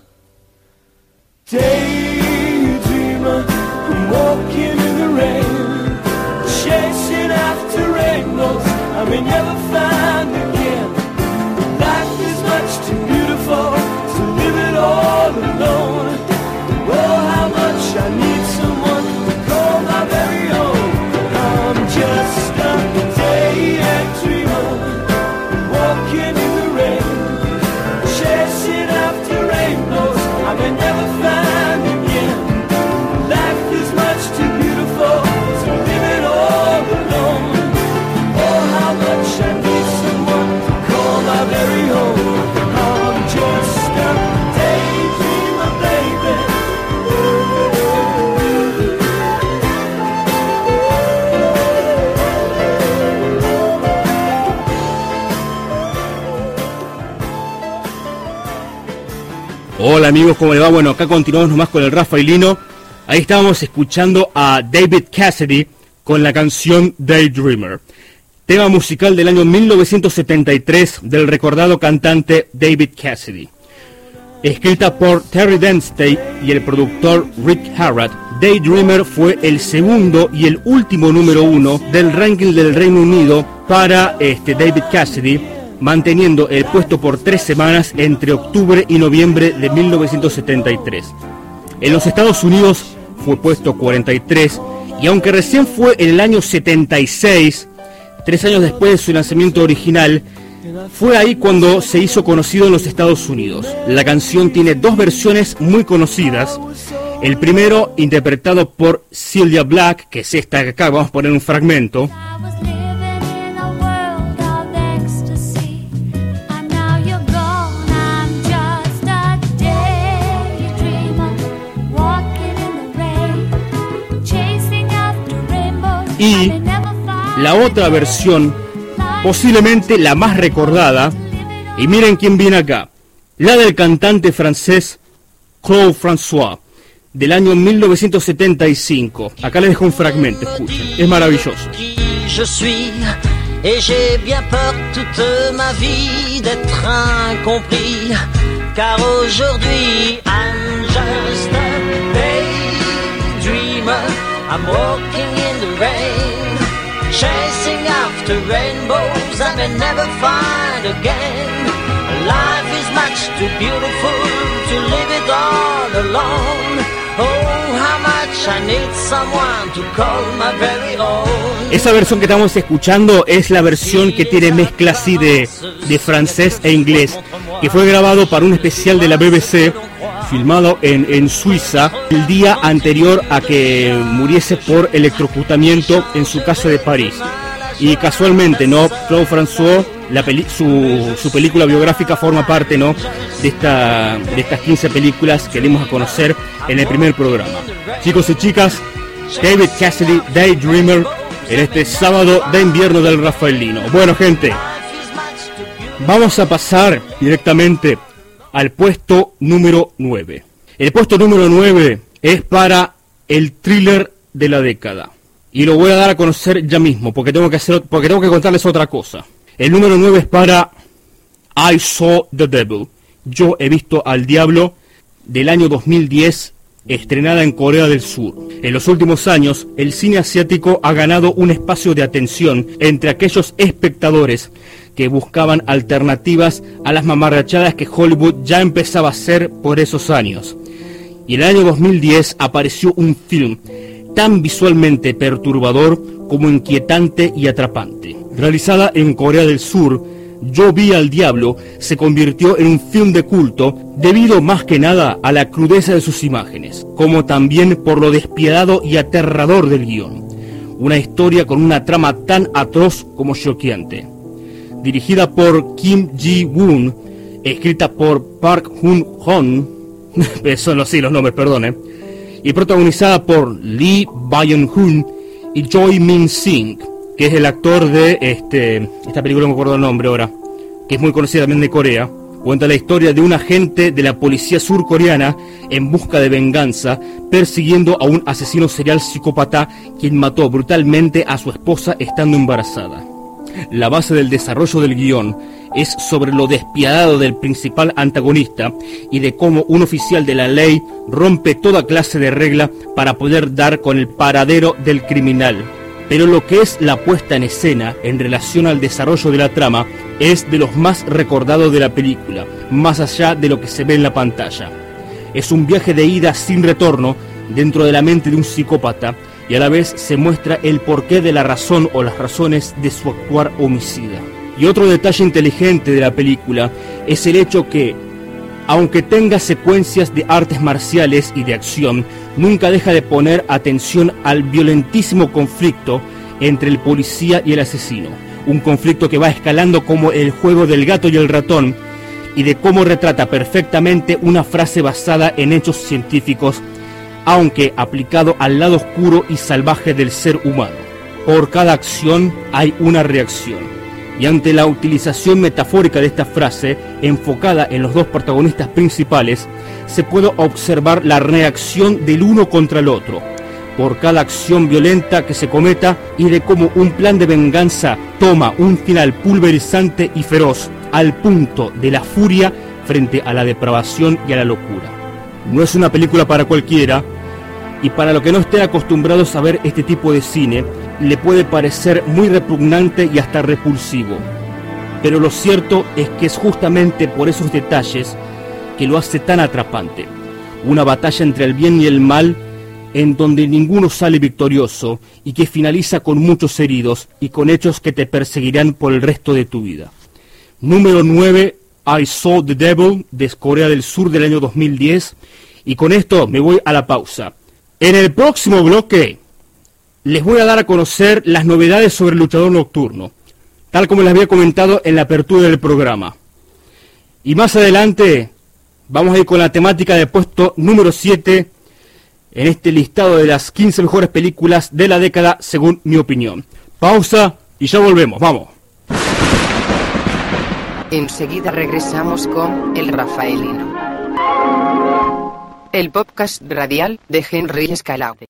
daydreamer, I'm walking in the rain, chasing after rainbows I may never find again. Life is much too beautiful to live it all alone. Oh, how much I need someone to call my very own. I'm just a daydreamer, walking in the rain, chasing after rainbows I may never find again. Life is much too beautiful to live it all alone. Oh, how much I need someone to call my very own. I'm just a daydreamer, baby. Hola amigos, ¿cómo les va? Bueno, acá continuamos nomás con el Rafaelino. Ahí estábamos escuchando a David Cassidy con la canción Daydreamer, tema musical del año mil novecientos setenta y tres del recordado cantante David Cassidy. Escrita por Terry Densey y el productor Rick Harrod, Daydreamer fue el segundo y el último número uno del ranking del Reino Unido para este David Cassidy, manteniendo el puesto por tres semanas entre octubre y noviembre de mil novecientos setenta y tres. En los Estados Unidos fue puesto cuarenta y tres, y aunque recién fue en el año setenta y seis, tres años después de su lanzamiento original, fue ahí cuando se hizo conocido en los Estados Unidos. La canción tiene dos versiones muy conocidas. El primero interpretado por Cilla Black, que es esta que acá, vamos a poner un fragmento. Y la otra versión, posiblemente la más recordada, Y miren quién viene acá. La del cantante francés Claude François, del año mil novecientos setenta y cinco. Acá les dejo un fragmento, escuchen. Es maravilloso. Je suis, et j'ai bien peur toute ma vie d'être incompris, car aujourd'hui I'm just a daydreamer. I'm walking in the rain, chasing after rainbows I may never find again. Life is much too beautiful to live it all alone. Oh, how much I need someone to call my very own. Esa versión que estamos escuchando es la versión que tiene mezcla así de, de francés e inglés, que fue grabado para un especial de la B B C, filmado en, en Suiza, el día anterior a que muriese por electrocutamiento en su casa de París. Y casualmente, ¿no? Claude François, la peli su, su película biográfica forma parte, ¿no? De, esta, de estas quince películas que dimos a conocer en el primer programa. Chicos y chicas, David Cassidy, Daydreamer, en este sábado de invierno del Rafaelino. Bueno, gente, vamos a pasar directamente al puesto número nueve. El puesto número nueve es para el thriller de la década. Y lo voy a dar a conocer ya mismo, porque tengo que hacer, porque tengo que contarles otra cosa. El número nueve es para I Saw the Devil. Yo he visto al diablo, del año dos mil diez, estrenada en Corea del Sur. En los últimos años, el cine asiático ha ganado un espacio de atención entre aquellos espectadores que buscaban alternativas a las mamarrachadas que Hollywood ya empezaba a hacer por esos años. Y en el año dos mil diez apareció un film tan visualmente perturbador como inquietante y atrapante. Realizada en Corea del Sur, Yo vi al diablo se convirtió en un film de culto debido más que nada a la crudeza de sus imágenes, como también por lo despiadado y aterrador del guión. Una historia con una trama tan atroz como choqueante. Dirigida por Kim Ji-woon, escrita por Park Hun-hon, son los, sí, los nombres, perdón, y protagonizada por Lee Byung-hun y Choi Min-sing, que es el actor de este esta película, no me acuerdo el nombre ahora, que es muy conocida también de Corea. Cuenta la historia de un agente de la policía surcoreana en busca de venganza, persiguiendo a un asesino serial psicópata quien mató brutalmente a su esposa estando embarazada. La base del desarrollo del guión es sobre lo despiadado del principal antagonista y de cómo un oficial de la ley rompe toda clase de regla para poder dar con el paradero del criminal. Pero lo que es la puesta en escena en relación al desarrollo de la trama es de los más recordados de la película, más allá de lo que se ve en la pantalla. Es un viaje de ida sin retorno dentro de la mente de un psicópata, y a la vez se muestra el porqué de la razón o las razones de su actuar homicida. Y otro detalle inteligente de la película es el hecho que, aunque tenga secuencias de artes marciales y de acción, nunca deja de poner atención al violentísimo conflicto entre el policía y el asesino. Un conflicto que va escalando como el juego del gato y el ratón, y de cómo retrata perfectamente una frase basada en hechos científicos, aunque aplicado al lado oscuro y salvaje del ser humano. Por cada acción hay una reacción. Y ante la utilización metafórica de esta frase, enfocada en los dos protagonistas principales, se puede observar la reacción del uno contra el otro, por cada acción violenta que se cometa, y de cómo un plan de venganza toma un final pulverizante y feroz, al punto de la furia frente a la depravación y a la locura. No es una película para cualquiera, y para los que no estén acostumbrados a ver este tipo de cine, le puede parecer muy repugnante y hasta repulsivo. Pero lo cierto es que es justamente por esos detalles que lo hace tan atrapante. Una batalla entre el bien y el mal, en donde ninguno sale victorioso y que finaliza con muchos heridos y con hechos que te perseguirán por el resto de tu vida. Número nueve, I Saw the Devil, de Corea del Sur del año dos mil diez. Y con esto me voy a la pausa. En el próximo bloque les voy a dar a conocer las novedades sobre el luchador nocturno, tal como les había comentado en la apertura del programa. Y más adelante vamos a ir con la temática del puesto número siete en este listado de las quince mejores películas de la década, según mi opinión. Pausa y ya volvemos, vamos. Enseguida regresamos con El Rafaelino, el podcast radial de Henry Escalade.